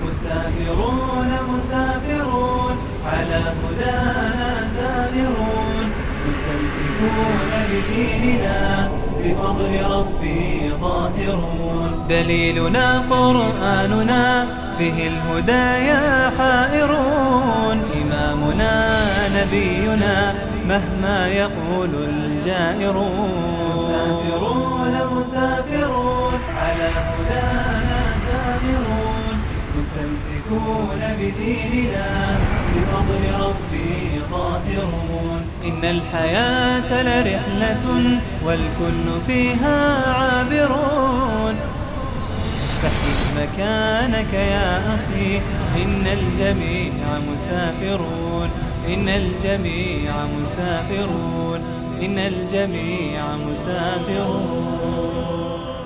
مسافرون مسافرون على هدانا سائرون مستمسكون بديننا بفضل ربي ظاهرون دليلنا قرآننا فيه الهدايا حائرون إمامنا نبينا مهما يقول الجائرون مسافرون مسافرون على هدانا سائرون مستمسكون بديننا بفضل ربي ظاهرون إن الحياة لرحلة والكل فيها عابرون فاحجز مكانك يا أخي إن الجميع مسافرون إن الجميع مسافرون إن الجميع مسافرون.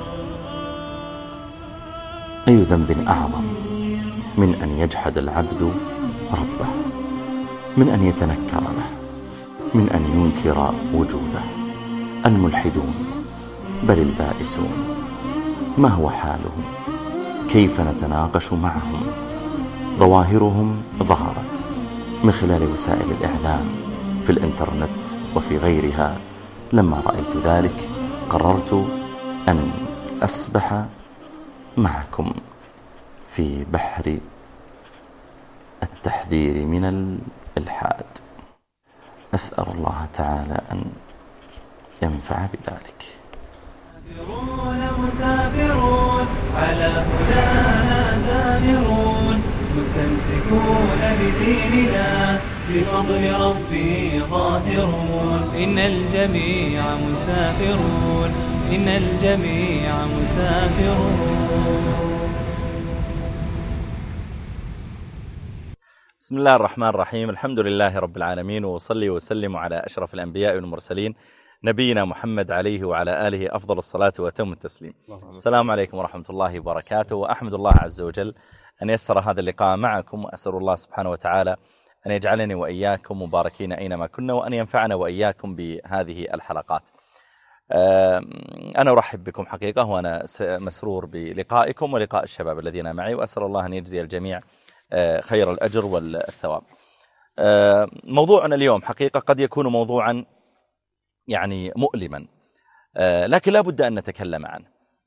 أي ذنب أعظم من أن يجحد العبد ربه، من أن يتنكر له، من أن ينكر وجوده. الملحدون بل البائسون ما هو حالهم؟ كيف نتناقش معهم؟ ظواهرهم ظهرت من خلال وسائل الإعلام في الإنترنت وفي غيرها. لما رأيت ذلك قررت أن أسبح معكم في بحر التحذير من الإلحاد. أسأل الله تعالى أن ينفع بذلك. مسافرون مسافرون على هدانا سائرون مستمسكون بديننا بفضل ربي ظاهرون إن الجميع مسافرون إن الجميع مسافرون. بسم الله الرحمن الرحيم. الحمد لله رب العالمين، وصلي وسلم على أشرف الأنبياء والمرسلين نبينا محمد عليه وعلى آله أفضل الصلاة وأتم التسليم. السلام عليكم ورحمة الله وبركاته، وأحمد الله عز وجل أن يسر هذا اللقاء معكم، وأسأل الله سبحانه وتعالى أن يجعلني وإياكم مباركين أينما كنا، وأن ينفعنا وإياكم بهذه الحلقات. أنا أرحب بكم حقيقة، وأنا مسرور بلقائكم ولقاء الشباب الذين معي، وأسأل الله أن يجزي الجميع خير الأجر والثواب. موضوعنا اليوم حقيقة قد يكون موضوعا يعني مؤلما، لكن لا بد أن نتكلم عنه.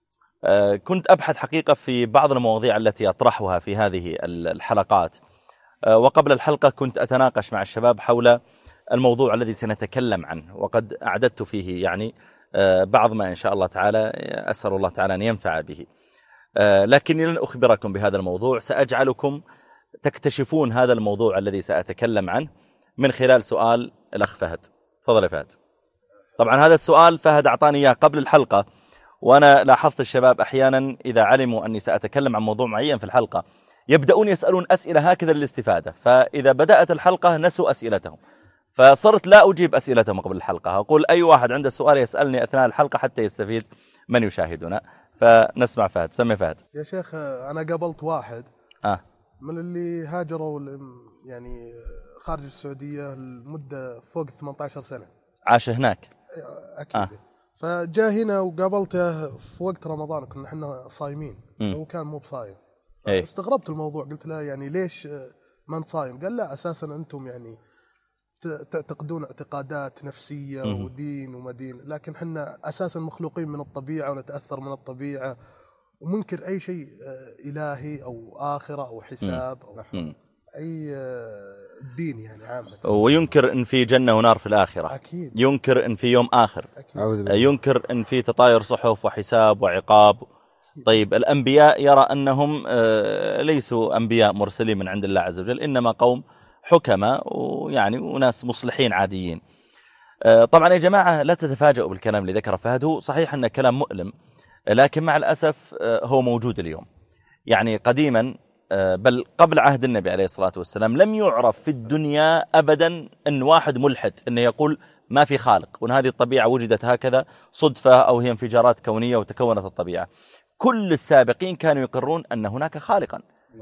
كنت أبحث حقيقة في بعض المواضيع التي أطرحها في هذه الحلقات، وقبل الحلقة كنت أتناقش مع الشباب حول الموضوع الذي سنتكلم عنه، وقد أعددت فيه يعني بعض ما إن شاء الله تعالى أسأل الله تعالى أن ينفع به. لكني لن أخبركم بهذا الموضوع، سأجعلكم تكتشفون هذا الموضوع الذي سأتكلم عنه من خلال سؤال الأخ فهد. تفضل يا فهد. طبعا هذا السؤال فهد أعطاني إياه قبل الحلقة، وأنا لاحظت الشباب أحيانا إذا علموا أني سأتكلم عن موضوع معين في الحلقة يبدأون يسألون أسئلة هكذا للاستفادة، فإذا بدأت الحلقة نسوا أسئلتهم، فصرت لا أجيب أسئلتهم قبل الحلقة، أقول أي واحد عنده سؤال يسألني أثناء الحلقة حتى يستفيد من يشاهدنا. فنسمع فهد. سمي فهد. يا شيخ أنا قابلت واحد من اللي هاجروا يعني خارج السعودية لمدة فوق 18 سنة، عاش هناك أكيد. فجاء هنا وقابلته في وقت رمضان، كنا احنا صايمين وهو كان مو بصايم. استغربت الموضوع، قلت له يعني ليش ما انت صايم؟ قال لا، أساسا أنتم يعني تعتقدون اعتقادات نفسية ودين ومدين، لكن احنا أساسا مخلوقين من الطبيعة ونتأثر من الطبيعة، ومنكر أي شيء إلهي أو آخرة أو حساب أو أي الدين يعني عامة. وينكر إن في جنة ونار في الآخرة. أكيد. ينكر إن في يوم آخر. أكيد. ينكر إن في تطاير صحف وحساب وعقاب. طيب الأنبياء يرى أنهم ليسوا أنبياء مرسلين من عند الله عز وجل، إنما قوم حكماء ويعني وناس مصلحين عاديين. طبعا يا جماعة لا تتفاجئوا بالكلام اللي ذكره فهد، هو صحيح أنه كلام مؤلم، لكن مع الأسف هو موجود اليوم. يعني قديما بل قبل عهد النبي عليه الصلاة والسلام لم يعرف في الدنيا أبدا أن واحد ملحد أنه يقول ما في خالق، وأن هذه الطبيعة وجدت هكذا صدفة أو هي انفجارات كونية وتكونت الطبيعة. كل السابقين كانوا يقرون أن هناك خالقا،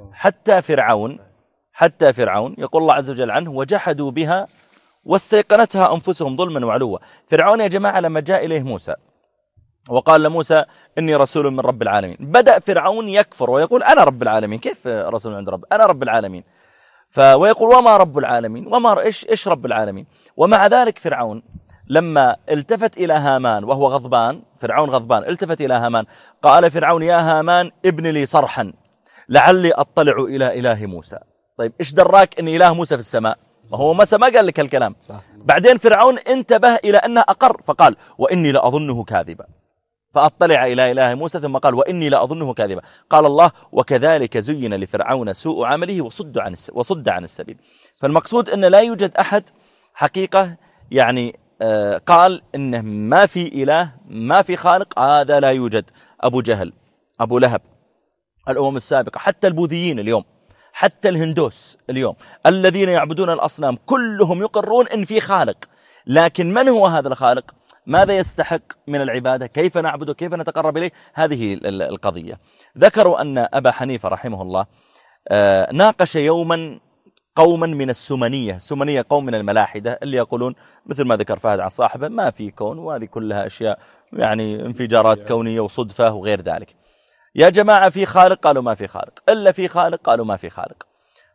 حتى فرعون يقول الله عز وجل عنه وجحدوا بها واستيقنتها أنفسهم ظلما وعلوا. فرعون يا جماعة لما جاء إليه موسى وقال لموسى إني رسول من رب العالمين. بدأ فرعون يكفر ويقول أنا رب العالمين، كيف رسول من عند رب؟ أنا رب العالمين. ويقول وما رب العالمين، وما إيش رب العالمين. ومع ذلك فرعون لما التفت إلى هامان وهو غضبان، فرعون غضبان، التفت إلى هامان قال فرعون يا هامان ابن لي صرحا لعلي أطلع إلى إله موسى. طيب إيش دراك إن إله موسى في السماء؟ وهو ما قال لك الكلام. بعدين فرعون انتبه إلى أنه أقر فقال وإني لأظنه كاذبا، فأطلع إلى إله موسى ثم قال وإني لأظنه كاذبا. قال الله وكذلك زين لفرعون سوء عمله وصد عن السبيل. فالمقصود أن لا يوجد أحد حقيقة يعني قال إنه ما في إله ما في خالق، هذا لا يوجد. أبو جهل، أبو لهب، الأمم السابقة، حتى البوذيين اليوم، حتى الهندوس اليوم الذين يعبدون الأصنام كلهم يقرون إن في خالق، لكن من هو هذا الخالق؟ ماذا يستحق من العبادة؟ كيف نعبده؟ كيف نتقرب إليه؟ هذه القضية. ذكروا أن أبا حنيفة رحمه الله ناقش يوما قوما من السمنية. السمنية قوم من الملاحدة اللي يقولون مثل ما ذكر فهد عن صاحبه ما في كون، وهذه كلها أشياء يعني انفجارات كونية وصدفة وغير ذلك. يا جماعة في خالق؟ قالوا ما في خالق. إلا في خالق؟ قالوا ما في خالق.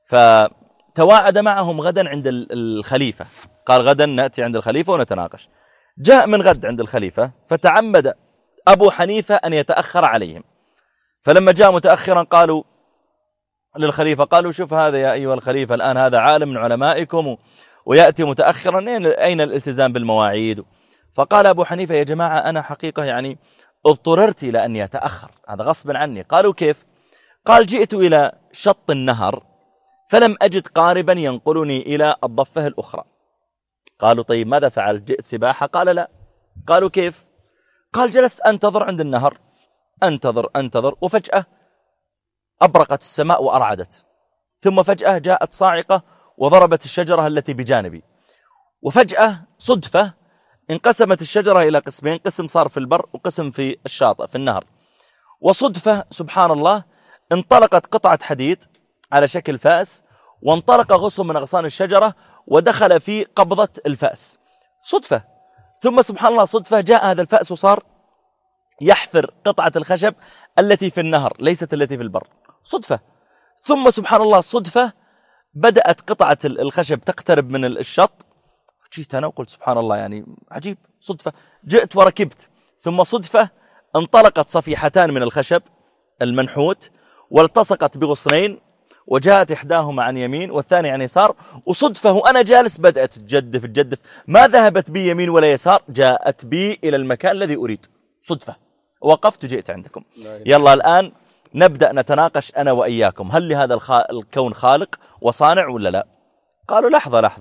فتواعد معهم غدا عند الخليفة، قال غدا نأتي عند الخليفة ونتناقش. جاء من غد عند الخليفة فتعمد أبو حنيفة أن يتأخر عليهم، فلما جاء متأخرا قالوا للخليفة قالوا شوف هذا يا أيها الخليفة الآن هذا عالم من علمائكم ويأتي متأخرا، أين الالتزام بالمواعيد؟ فقال أبو حنيفة يا جماعة أنا حقيقة يعني اضطررت إلى أن يتأخر، هذا غصبا عني. قالوا كيف؟ قال جئت إلى شط النهر فلم أجد قاربا ينقلني إلى الضفة الأخرى. قالوا طيب ماذا فعل؟ جئت سباحة؟ قال لا. قالوا كيف؟ قال جلست أنتظر عند النهر، أنتظر وفجأة أبرقت السماء وأرعدت، ثم فجأة جاءت صاعقة وضربت الشجرة التي بجانبي، وفجأة صدفة انقسمت الشجرة إلى قسمين، قسم صار في البر وقسم في الشاطئ في النهر. وصدفة سبحان الله انطلقت قطعة حديد على شكل فأس، وانطلق غصن من أغصان الشجرة ودخل في قبضة الفأس. صدفة. ثم سبحان الله صدفة جاء هذا الفأس وصار يحفر قطعة الخشب التي في النهر ليست التي في البر. صدفة. ثم سبحان الله صدفة بدأت قطعة الخشب تقترب من الشط، جيت أنا وقلت سبحان الله يعني عجيب صدفة. جئت وركبت، ثم صدفة انطلقت صفيحتان من الخشب المنحوت والتصقت بغصنين، وجاءت إحداهما عن يمين والثانية عن يسار، وصدفة وأنا جالس بدأت تجدف ما ذهبت بي يمين ولا يسار، جاءت بي إلى المكان الذي أريد. صدفة. وقفت وجئت عندكم. يلا الآن نبدأ نتناقش أنا وإياكم، هل لهذا الكون خالق وصانع ولا لا؟ قالوا لحظة.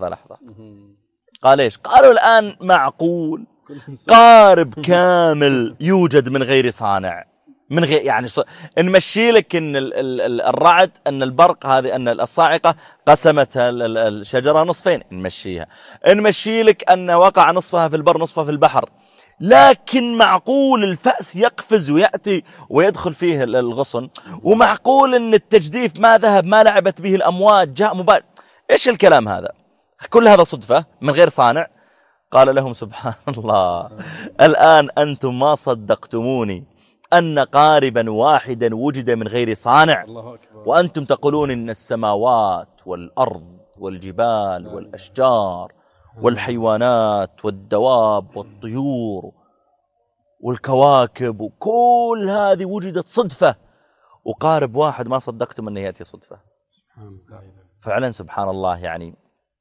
قال إيش؟ قالوا الآن معقول قارب كامل يوجد من غير صانع، من غير يعني نمشي لك ان الرعد ان البرق هذه ان الصاعقة قسمت الشجرة نصفين، نمشي لك ان وقع نصفها في البر نصفها في البحر، لكن معقول الفأس يقفز ويأتي ويدخل فيه الغصن، ومعقول ان التجديف ما ذهب ما لعبت به الأمواج جاء مباشر. ايش الكلام هذا؟ كل هذا صدفة من غير صانع. قال لهم سبحان الله الآن أنتم ما صدقتموني أن قاربا واحدا وجد من غير صانع، وأنتم تقولون إن السماوات والأرض والجبال والأشجار والحيوانات والدواب والطيور والكواكب وكل هذه وجدت صدفة، وقارب واحد ما صدقتم أنه يأتي صدفة. فعلا سبحان الله يعني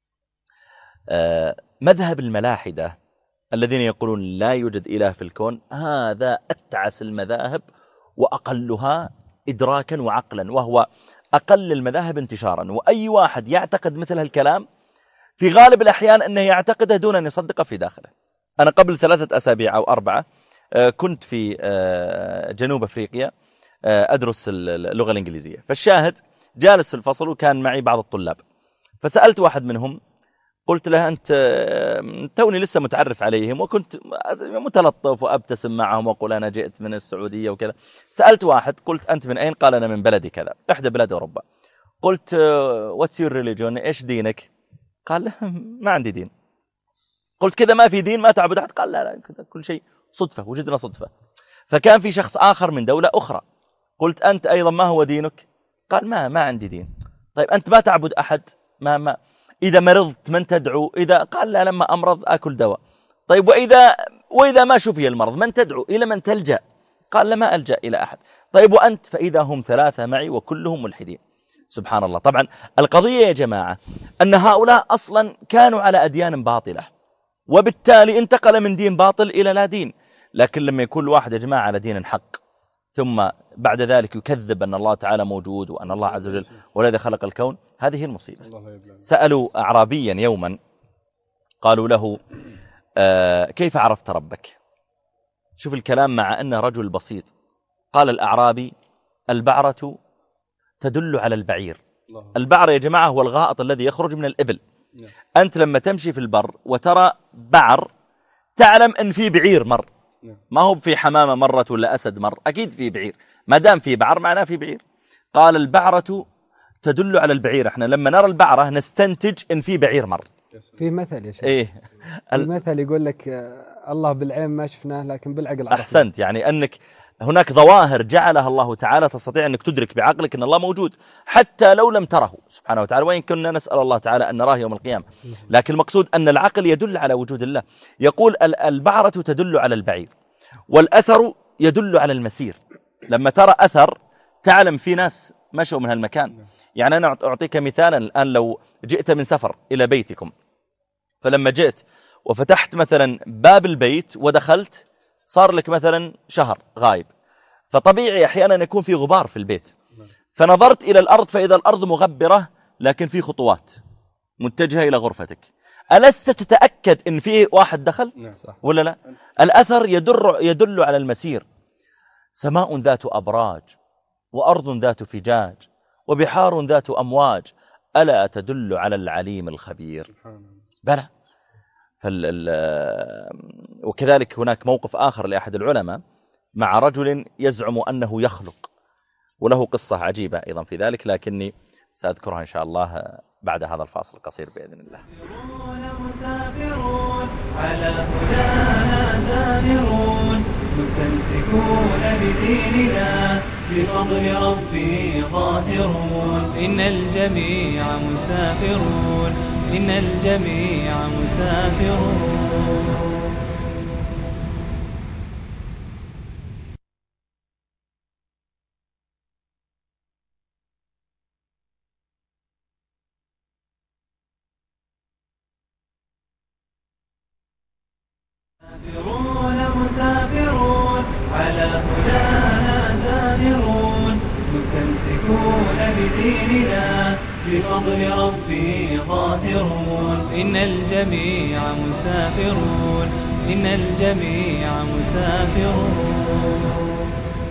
مذهب الملاحدة الذين يقولون لا يوجد إله في الكون، هذا أتعس المذاهب وأقلها إدراكا وعقلا، وهو أقل المذاهب انتشارا. وأي واحد يعتقد مثل هالكلام في غالب الأحيان أنه يعتقده دون أن يصدقه في داخله. أنا قبل 3 أسابيع أو 4 كنت في جنوب أفريقيا أدرس اللغة الإنجليزية، فالشاهد جالس في الفصل وكان معي بعض الطلاب، فسألت واحد منهم قلت له أنت توني لسه متعرف عليهم، وكنت متلطف وأبتسم معهم وأقول أنا جئت من السعودية وكذا. سألت واحد قلت أنت من أين؟ قال أنا من بلدي كذا، إحدى بلاد أوروبا. قلت what's your religion؟ إيش دينك؟ قال ما عندي دين. قلت كذا ما في دين ما تعبد أحد؟ قال لا كذا كل شيء صدفة، وجدنا صدفة. فكان في شخص آخر من دولة أخرى، قلت أنت أيضا ما هو دينك؟ قال ما عندي دين. طيب أنت ما تعبد أحد؟ ما إذا مرضت من تدعو؟ إذا قال لا، لما أمرض أكل دواء. طيب وإذا ما شفي المرض من تدعو؟ إلى من تلجأ؟ قال لما ألجأ إلى أحد. طيب وأنت؟ فإذا هم 3 معي وكلهم ملحدين. سبحان الله. طبعا القضية يا جماعة أن هؤلاء أصلا كانوا على أديان باطلة، وبالتالي انتقل من دين باطل إلى لا دين. لكن لما يكون الواحد يا جماعة على دين حق ثم بعد ذلك يكذب أن الله تعالى موجود وأن الله عز وجل والذي خلق الكون، هذه المصيبة. سألوا أعرابيا يوما قالوا له كيف عرفت ربك؟ شوف الكلام مع أنه رجل بسيط. قال الأعرابي البعرة تدل على البعير. البعر يا جماعة هو الغائط الذي يخرج من الإبل. أنت لما تمشي في البر وترى بعر تعلم أن في بعير مر، ما هو في حمامة مرت ولا أسد مر، أكيد في بعير. ما دام في بعر معناه في بعير. قال البعرة تدل على البعير. احنا لما نرى البعرة نستنتج أن في بعير مر. في مثل يا شيخ، إيه المثل يقول لك الله بالعين ما شفناه لكن بالعقل عرفناه. أحسنت، يعني أنك هناك ظواهر جعلها الله تعالى تستطيع أنك تدرك بعقلك أن الله موجود حتى لو لم تره سبحانه وتعالى، وإن كنا نسأل الله تعالى أن نراه يوم القيامة. لكن المقصود أن العقل يدل على وجود الله. يقول البعرة تدل على البعير، والأثر يدل على المسير. لما ترى أثر تعلم في ناس مشوا من هالمكان. يعني أنا أعطيك مثالا الآن، لو جئت من سفر إلى بيتكم، فلما جئت وفتحت مثلا باب البيت ودخلت صار لك مثلا شهر غايب، فطبيعي أحيانا يكون في غبار في البيت، فنظرت إلى الأرض فإذا الأرض مغبرة لكن في خطوات متجهة إلى غرفتك. ألست تتأكد إن فيه واحد دخل ولا لا؟ الأثر يدل على المسير. سماء ذات أبراج وأرض ذات فجاج وبحار ذات أمواج ألا تدل على العليم الخبير؟ بلى. وكذلك هناك موقف آخر لأحد العلماء مع رجل يزعم أنه يخلق، وله قصة عجيبة أيضا في ذلك، لكني سأذكرها إن شاء الله بعد هذا الفاصل القصير بإذن الله. مسافرون على هدانا زاهرون مستمسكون بديننا بفضل ربي ظاهرون. إن الجميع مسافرون، إن الجميع مسافرون. مسافرون على هدانا زاهرون مستمسكون بديننا بفضل ربي ظاهرون. إن الجميع مسافرون، إن الجميع مسافرون.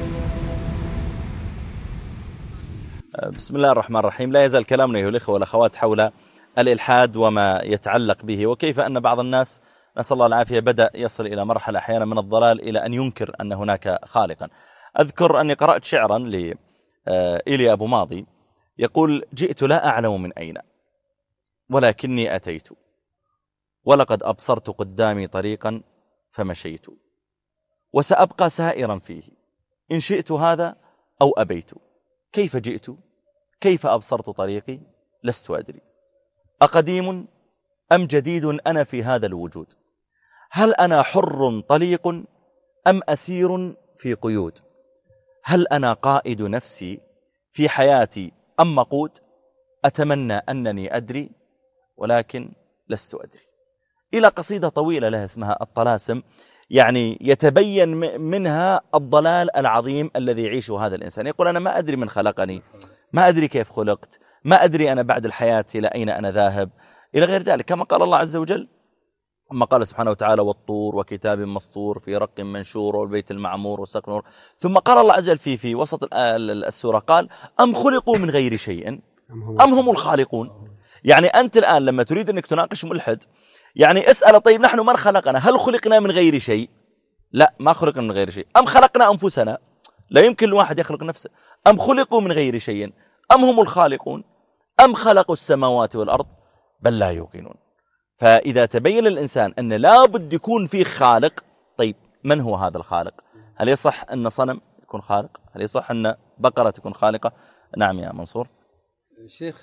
بسم الله الرحمن الرحيم. لا يزال كلامنا أيها الإخوة والأخوات حول الإلحاد وما يتعلق به، وكيف أن بعض الناس نسأل الله العافية بدأ يصل إلى مرحلة أحيانا من الضلال إلى أن ينكر أن هناك خالقا. أذكر أني قرأت شعرا لإيليا أبو ماضي يقول: جئت لا أعلم من أين ولكني أتيت، ولقد أبصرت قدامي طريقا فمشيت، وسأبقى سائرا فيه إن شئت هذا أو أبيت. كيف جئت؟ كيف أبصرت طريقي؟ لست أدري. أقديم أم جديد أنا في هذا الوجود؟ هل أنا حر طليق أم أسير في قيود؟ هل أنا قائد نفسي في حياتي أم مقود؟ أتمنى أنني أدري ولكن لست أدري. إلى قصيدة طويلة لها اسمها الطلاسم، يعني يتبين منها الضلال العظيم الذي يعيشه هذا الإنسان. يقول: أنا ما أدري من خلقني، ما أدري كيف خلقت، ما أدري أنا بعد الحياة إلى أين أنا ذاهب، إلى غير ذلك. كما قال الله عز وجل، أما قال سبحانه وتعالى: والطور وكتاب مسطور في رق منشور والبيت المعمور وسقف نور. ثم قال الله عز وجل في وسط السورة قال: أم خلقوا من غير شيء أم هم الخالقون. يعني أنت الآن لما تريد أنك تناقش ملحد، يعني اسأل: طيب نحن من خلقنا؟ هل خلقنا من غير شيء؟ لا، ما خلقنا من غير شيء. أم خلقنا أنفسنا؟ لا يمكن الواحد يخلق نفسه. أم خلقوا من غير شيء أم هم الخالقون أم خلقوا السماوات والأرض بل لا يوقنون. فإذا تبين للإنسان أن لا بد يكون فيه خالق، طيب من هو هذا الخالق؟ هل يصح أن صنم يكون خالق؟ هل يصح أن بقرة تكون خالقة؟ نعم يا منصور. شيخ،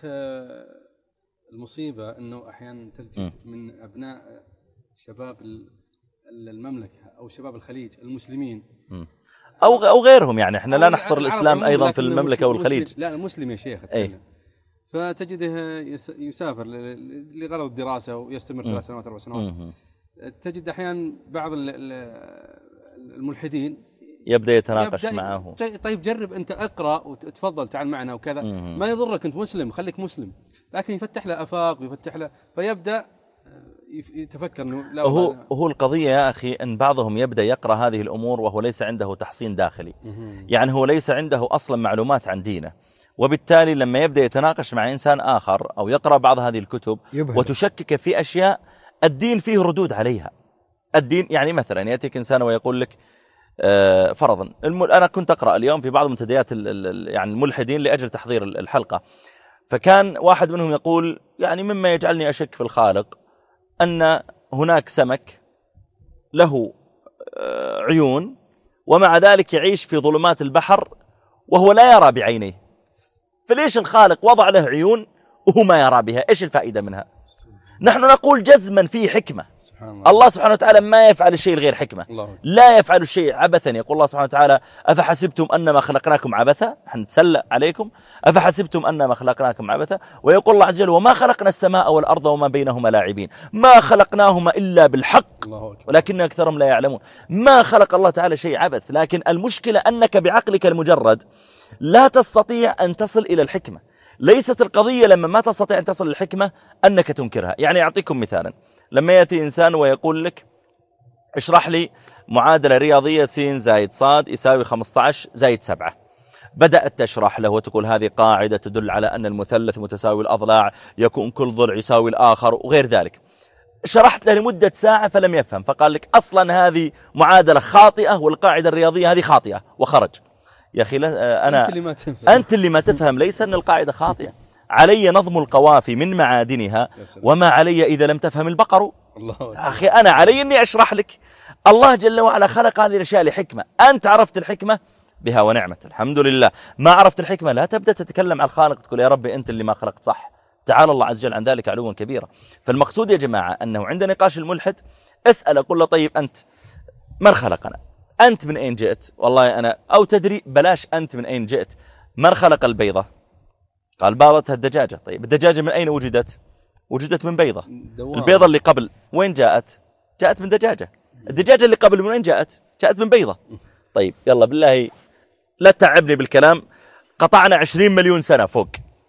المصيبة أنه أحيانا تلجأ من أبناء شباب المملكة أو شباب الخليج المسلمين أو غيرهم، يعني إحنا لا نحصر الإسلام أيضا في المملكة والخليج. لا المسلم يا شيخ. فتجده يسافر لغرض الدراسة ويستمر 3 سنوات 4 سنوات. تجد أحيانا بعض الملحدين يبدأ يتناقش معه. طيب جرب أنت اقرأ وتفضل تعال معنا وكذا، ما يضرك أنت مسلم، خليك مسلم. لكن يفتح له آفاق ويفتح له، فيبدأ يتفكر أنه لا هو القضية يا أخي أن بعضهم يبدأ يقرأ هذه الأمور وهو ليس عنده تحصين داخلي. يعني هو ليس عنده أصلا معلومات عن دينه، وبالتالي لما يبدأ يتناقش مع إنسان آخر أو يقرأ بعض هذه الكتب وتشكك في أشياء الدين فيه ردود عليها. الدين يعني مثلا يأتيك إنسان ويقول لك فرضا أنا كنت أقرأ اليوم في بعض منتديات يعني الملحدين لأجل تحضير الحلقة، فكان واحد منهم يقول يعني مما يجعلني أشك في الخالق أن هناك سمك له عيون ومع ذلك يعيش في ظلمات البحر وهو لا يرى بعينيه، فليش الخالق وضع له عيون وهو ما يرى بها؟ إيش الفائدة منها؟ نحن نقول جزما فيه حكمة. الله سبحانه وتعالى ما يفعل الشيء الغير حكمة، لا يفعل الشيء عبثا. يقول الله سبحانه وتعالى أفحسبتم أنما خلقناكم عبثا، نتسلى عليكم، أفحسبتم أنما خلقناكم عبثا. ويقول الله عز وجل وما خلقنا السماء والأرض وما بينهما لاعبين، ما خلقناهما إلا بالحق ولكن أكثرهم لا يعلمون. ما خلق الله تعالى شيء عبث، لكن المشكلة أنك بعقلك المجرد لا تستطيع أن تصل إلى الحكمة. ليست القضية لما ما تستطيع أن تصل للحكمة أنك تنكرها. يعني أعطيكم مثالا، لما يأتي إنسان ويقول لك اشرح لي معادلة رياضية س زائد ص يساوي 15 زائد 7، بدأت تشرح له وتقول هذه قاعدة تدل على أن المثلث متساوي الأضلاع يكون كل ضلع يساوي الآخر وغير ذلك. شرحت له لمدة ساعة فلم يفهم، فقال لك أصلا هذه معادلة خاطئة والقاعدة الرياضية هذه خاطئة وخرج. يا أخي أنت اللي ما تفهم، ليس أن القاعدة خاطئة. علي نظم القوافي من معادنها وما علي إذا لم تفهم البقر. أخي أنا علي أني أشرح لك. الله جل وعلا خلق هذه الأشياء لحكمة، أنت عرفت الحكمة بها ونعمت الحمد لله. ما عرفت الحكمة لا تبدأ تتكلم عن الخالق تقول يا ربي أنت اللي ما خلقت صح، تعالى الله عز وجل عن ذلك علوا كبيرا. فالمقصود يا جماعة أنه عند نقاش الملحد اسأل قل له طيب أنت من خلقنا؟ أنت من أين جئت؟ والله أنا، أو تدري بلاش أنت من أين جئت، من خلق البيضة؟ قال باضتها الدجاجة. طيب الدجاجة من أين وجدت؟ وجدت من بيضة. البيضة اللي قبل وين جاءت؟ جاءت من دجاجة. الدجاجة اللي قبل من وين جاءت؟ جاءت من بيضة. طيب يلا بالله لا تعبني بالكلام، قطعنا 20 مليون سنة فوق،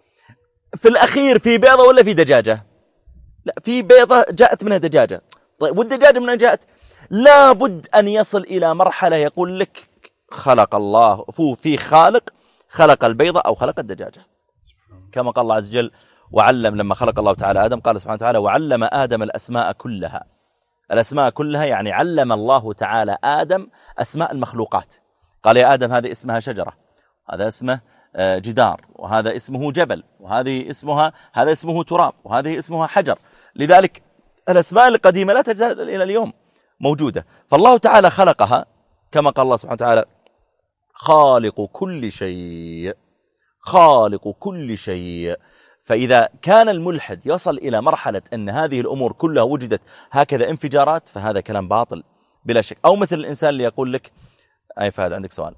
في الأخير في بيضة ولا في دجاجة؟ لا، في بيضة جاءت منها دجاجة. طيب والدجاجة من أين جاءت؟ لا بد أن يصل إلى مرحلة يقول لك خلق الله في خالق خلق البيضة أو خلق الدجاجة، كما قال الله عز وجل وعلم. لما خلق الله تعالى آدم قال سبحانه وتعالى وعلم آدم الأسماء كلها. الأسماء كلها يعني علم الله تعالى آدم أسماء المخلوقات. قال يا آدم هذه اسمها شجرة، هذا اسمه جدار، وهذا اسمه جبل، وهذه اسمها هذا اسمه تراب، وهذه اسمها حجر. لذلك الأسماء القديمة لا تزال إلى اليوم موجودة. فالله تعالى خلقها كما قال الله سبحانه وتعالى خالق كل شيء، خالق كل شيء. فإذا كان الملحد يصل إلى مرحلة أن هذه الأمور كلها وجدت هكذا انفجارات فهذا كلام باطل بلا شك. أو مثل الإنسان اللي يقول لك أي فهد عندك سؤال،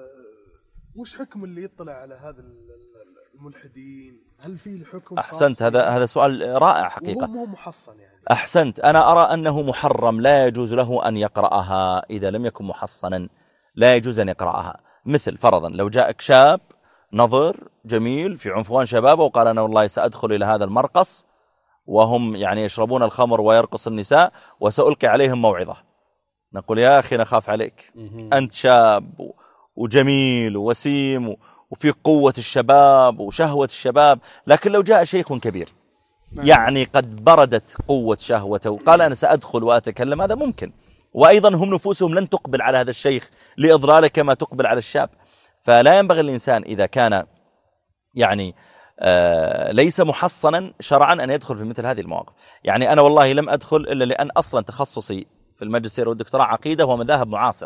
وش حكم اللي يطلع على هذا الملحدين؟ هل فيه الحكم؟ أحسنت، هذا سؤال رائع حقيقة. وهو محصن يعني. أحسنت، أنا أرى أنه محرم، لا يجوز له أن يقرأها إذا لم يكن محصنا، لا يجوز أن يقرأها. مثل فرضا لو جاءك شاب نظر جميل في عنفوان شبابه وقال أنا والله سأدخل إلى هذا المرقص وهم يعني يشربون الخمر ويرقص النساء وسألقي عليهم موعظة، نقول يا أخي نخاف عليك، أنت شاب وجميل ووسيم وفي قوة الشباب وشهوة الشباب، لكن لو جاء شيخ كبير يعني قد بردت قوة شهوته وقال أنا سأدخل وأتكلم، هذا ممكن. وأيضا هم نفوسهم لن تقبل على هذا الشيخ لإضلاله كما تقبل على الشاب. فلا ينبغي الإنسان إذا كان يعني ليس محصنا شرعا أن يدخل في مثل هذه المواقف. يعني أنا والله لم أدخل إلا لأن أصلا تخصصي في الماجستير والدكتوراه عقيدة ومذاهب معاصرة،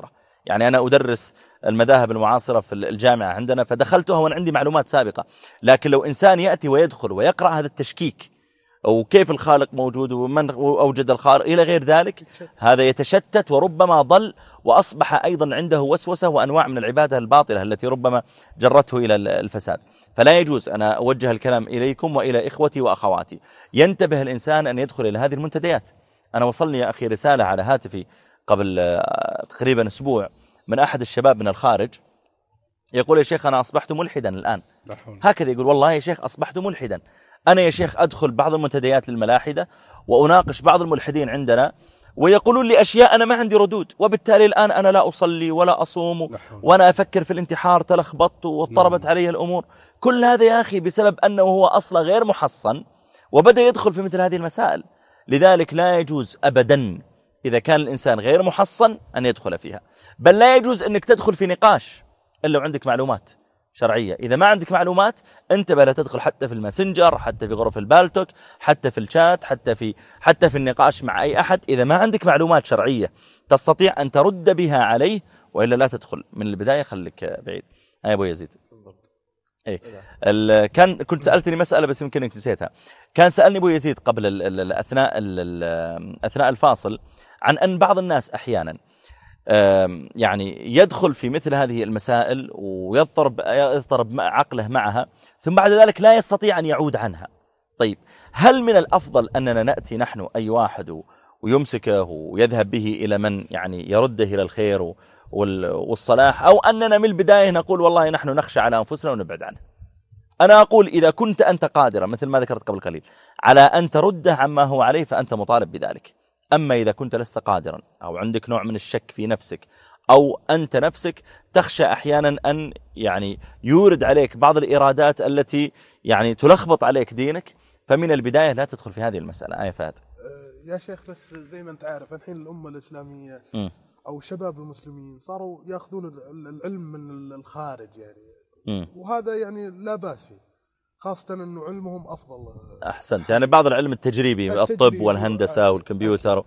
يعني أنا أدرس المذاهب المعاصرة في الجامعة عندنا، فدخلتها وأنا عندي معلومات سابقة. لكن لو إنسان يأتي ويدخل ويقرأ هذا التشكيك وكيف الخالق موجود ومن أوجد الخالق إلى غير ذلك، هذا يتشتت وربما ضل، وأصبح أيضا عنده وسوسة وأنواع من العبادة الباطلة التي ربما جرته إلى الفساد. فلا يجوز، أنا أوجه الكلام إليكم وإلى إخوتي وأخواتي، ينتبه الإنسان أن يدخل إلى هذه المنتديات. أنا وصلني يا أخي رسالة على هاتفي قبل تقريبا أسبوع من أحد الشباب من الخارج، يقول يا شيخ أنا أصبحت ملحدا الآن. هكذا يقول، والله يا شيخ أصبحت ملحدا. أنا يا شيخ أدخل بعض المنتديات للملاحدة وأناقش بعض الملحدين عندنا، ويقولون لي أشياء أنا ما عندي ردود، وبالتالي الآن أنا لا أصلي ولا أصوم، وأنا أفكر في الانتحار، تلخبطت واضطربت علي الأمور. كل هذا يا أخي بسبب أنه هو أصلا غير محصن وبدأ يدخل في مثل هذه المسائل. لذلك لا يجوز أبدا إذا كان الإنسان غير محصن أن يدخل فيها، بل لا يجوز أنك تدخل في نقاش إلا وعندك معلومات شرعية. إذا ما عندك معلومات انتبه، لا تدخل حتى في الماسنجر، حتى في غرف البالتوك، حتى في الشات، حتى في النقاش مع أي أحد. إذا ما عندك معلومات شرعية تستطيع أن ترد بها عليه، وإلا لا تدخل من البداية، خليك بعيد. يا أبو يزيد إيه. كنت سألتني مسألة بس يمكن انك نسيتها. كان سألني أبو يزيد قبل أثناء الفاصل عن أن بعض الناس أحيانا يعني يدخل في مثل هذه المسائل ويضطرب عقله معها، ثم بعد ذلك لا يستطيع أن يعود عنها. طيب، هل من الأفضل أننا نأتي نحن أي واحد ويمسكه ويذهب به إلى من يعني يرده إلى الخير والصلاح، أو أننا من البداية نقول والله نحن نخشى على أنفسنا ونبعد عنه؟ أنا أقول إذا كنت أنت قادرا مثل ما ذكرت قبل قليل على أن ترده عما هو عليه فأنت مطالب بذلك. أما إذا كنت لست قادرا، أو عندك نوع من الشك في نفسك، أو أنت نفسك تخشى أحيانا أن يعني يورد عليك بعض الإرادات التي يعني تلخبط عليك دينك، فمن البداية لا تدخل في هذه المسألة. فهد يا شيخ، بس زي ما أنت عارف الحين الأمة الإسلامية أو شباب المسلمين صاروا يأخذون العلم من الخارج يعني، وهذا يعني لا بأس فيه، خاصة أنه علمهم أفضل. أحسنت، يعني بعض العلم التجريبي، الطب والهندسة والكمبيوتر.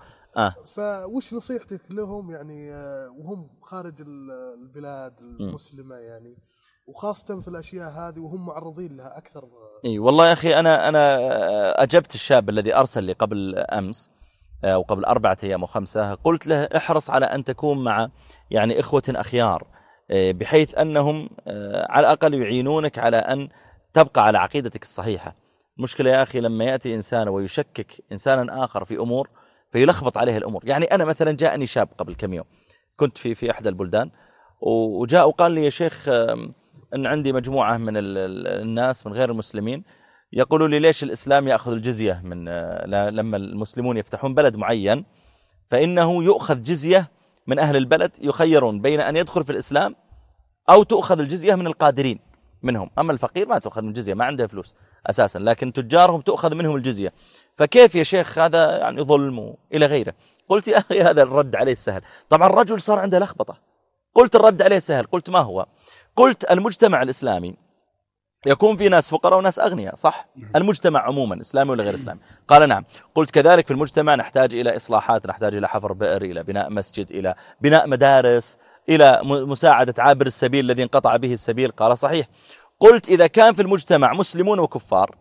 فوش نصيحتك لهم يعني وهم خارج البلاد المسلمة يعني، وخاصة في الأشياء هذه وهم معرضين لها أكثر؟ إيه والله يا أخي، أنا أجبت الشاب الذي أرسل لي قبل أمس أو قبل 4 أيام أو 5، قلت له احرص على أن تكون مع يعني إخوة أخيار، بحيث أنهم على الأقل يعينونك على أن تبقى على عقيدتك الصحيحة. المشكلة يا أخي لما يأتي إنسان ويشكك إنسانا آخر في أمور فيلخبط عليه الأمور. يعني أنا مثلا جاءني شاب قبل كم يوم، كنت في أحد البلدان، وجاء وقال لي يا شيخ أن عندي مجموعة من الناس من غير المسلمين يقولوا لي ليش الإسلام يأخذ الجزية من لما المسلمون يفتحون بلد معين فإنه يؤخذ جزية من أهل البلد، يخيرون بين أن يدخل في الإسلام أو تؤخذ الجزية من القادرين منهم، أما الفقير ما تأخذ من الجزية، ما عنده فلوس أساسا، لكن تجارهم تأخذ منهم الجزية. فكيف يا شيخ هذا يعني ظلم إلى غيره؟ قلت يا أخي هذا الرد عليه السهل. طبعا الرجل صار عنده لخبطة. قلت الرد عليه سهل. قلت ما هو؟ قلت المجتمع الإسلامي يكون في ناس فقراء وناس أغنياء، صح؟ المجتمع عموما إسلامي ولا غير إسلامي؟ قال نعم. قلت كذلك في المجتمع نحتاج إلى إصلاحات، نحتاج إلى حفر بئر، إلى بناء مسجد، إلى بناء مدارس، إلى مساعدة عابر السبيل الذي انقطع به السبيل. قال صحيح. قلت إذا كان في المجتمع مسلمون وكفار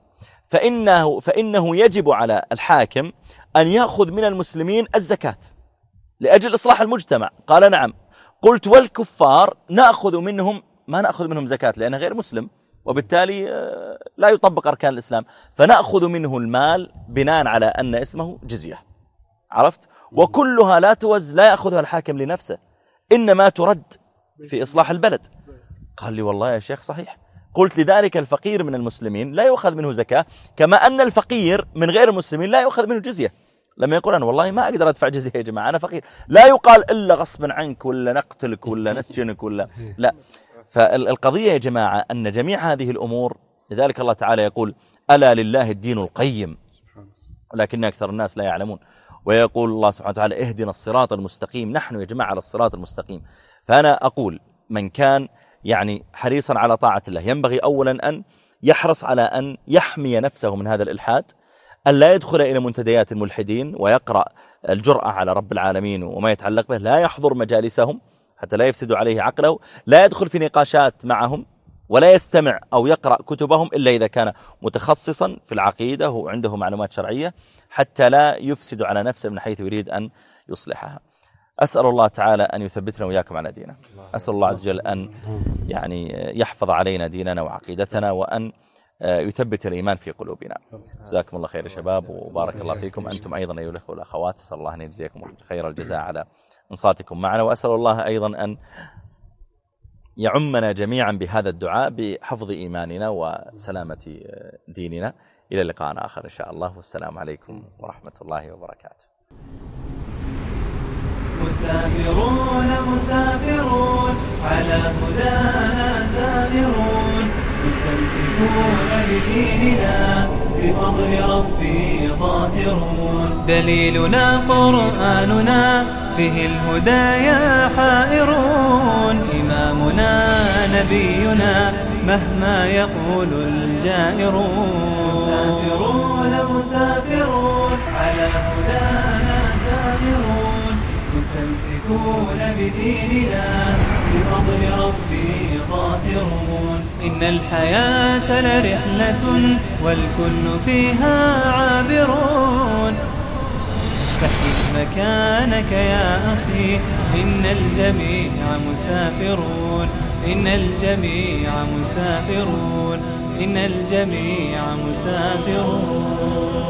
فإنه يجب على الحاكم أن يأخذ من المسلمين الزكاة لأجل إصلاح المجتمع. قال نعم. قلت والكفار نأخذ منهم ما نأخذ منهم زكاة لأنه غير مسلم، وبالتالي لا يطبق أركان الإسلام، فنأخذ منه المال بناء على أن اسمه جزية. عرفت؟ وكلها لا توز، لا يأخذها الحاكم لنفسه، إنما ترد في إصلاح البلد. قال لي والله يا شيخ صحيح. قلت لذلك الفقير من المسلمين لا يؤخذ منه زكاة، كما أن الفقير من غير المسلمين لا يؤخذ منه جزية. لما يقول أنا والله ما أقدر أدفع جزية يا جماعة أنا فقير، لا يقال إلا غصبا عنك ولا نقتلك ولا نسجنك ولا لا. فالقضية يا جماعة أن جميع هذه الأمور، لذلك الله تعالى يقول ألا لله الدين القيم ولكن أكثر الناس لا يعلمون. ويقول الله سبحانه وتعالى اهدنا الصراط المستقيم. نحن يا جماعة على الصراط المستقيم. فأنا أقول من كان يعني حريصا على طاعة الله ينبغي أولا أن يحرص على أن يحمي نفسه من هذا الإلحاد، أن لا يدخل إلى منتديات الملحدين ويقرأ الجرأة على رب العالمين وما يتعلق به، لا يحضر مجالسهم حتى لا يفسدوا عليه عقله، لا يدخل في نقاشات معهم ولا يستمع أو يقرأ كتبهم إلا إذا كان متخصصا في العقيدة وعنده معلومات شرعية، حتى لا يفسد على نفسه من حيث يريد أن يصلحها. أسأل الله تعالى أن يثبتنا وإياكم على دينه. أسأل الله عز وجل أن يعني يحفظ علينا ديننا وعقيدتنا، وأن يثبت الإيمان في قلوبنا. جزاكم الله خير يا شباب، وبارك الله فيكم أنتم أيضا أيها الأخوة والأخوات. أسأل الله أن يجزيكم خير الجزاء على إنصاتكم معنا، وأسأل الله أيضا أن يعمنا جميعا بهذا الدعاء بحفظ إيماننا وسلامة ديننا. إلى لقاء آخر إن شاء الله، والسلام عليكم ورحمة الله وبركاته. مسافرون مسافرون على هدانا سائرون، مستمسكون بديننا بفضل ربي ظاهرون. دليلنا قرآننا فيه الهدايا حائرون، إمامنا نبينا مهما يقول الجائرون. مسافرون مسافرون على هدانا سائرون، مستمسكون بديننا بفضل ربي ظاهرون. إن الحياة لرحلة والكل فيها عابرون، فاحجز مكانك يا أخي، إن الجميع مسافرون، إن الجميع مسافرون، إن الجميع مسافرون.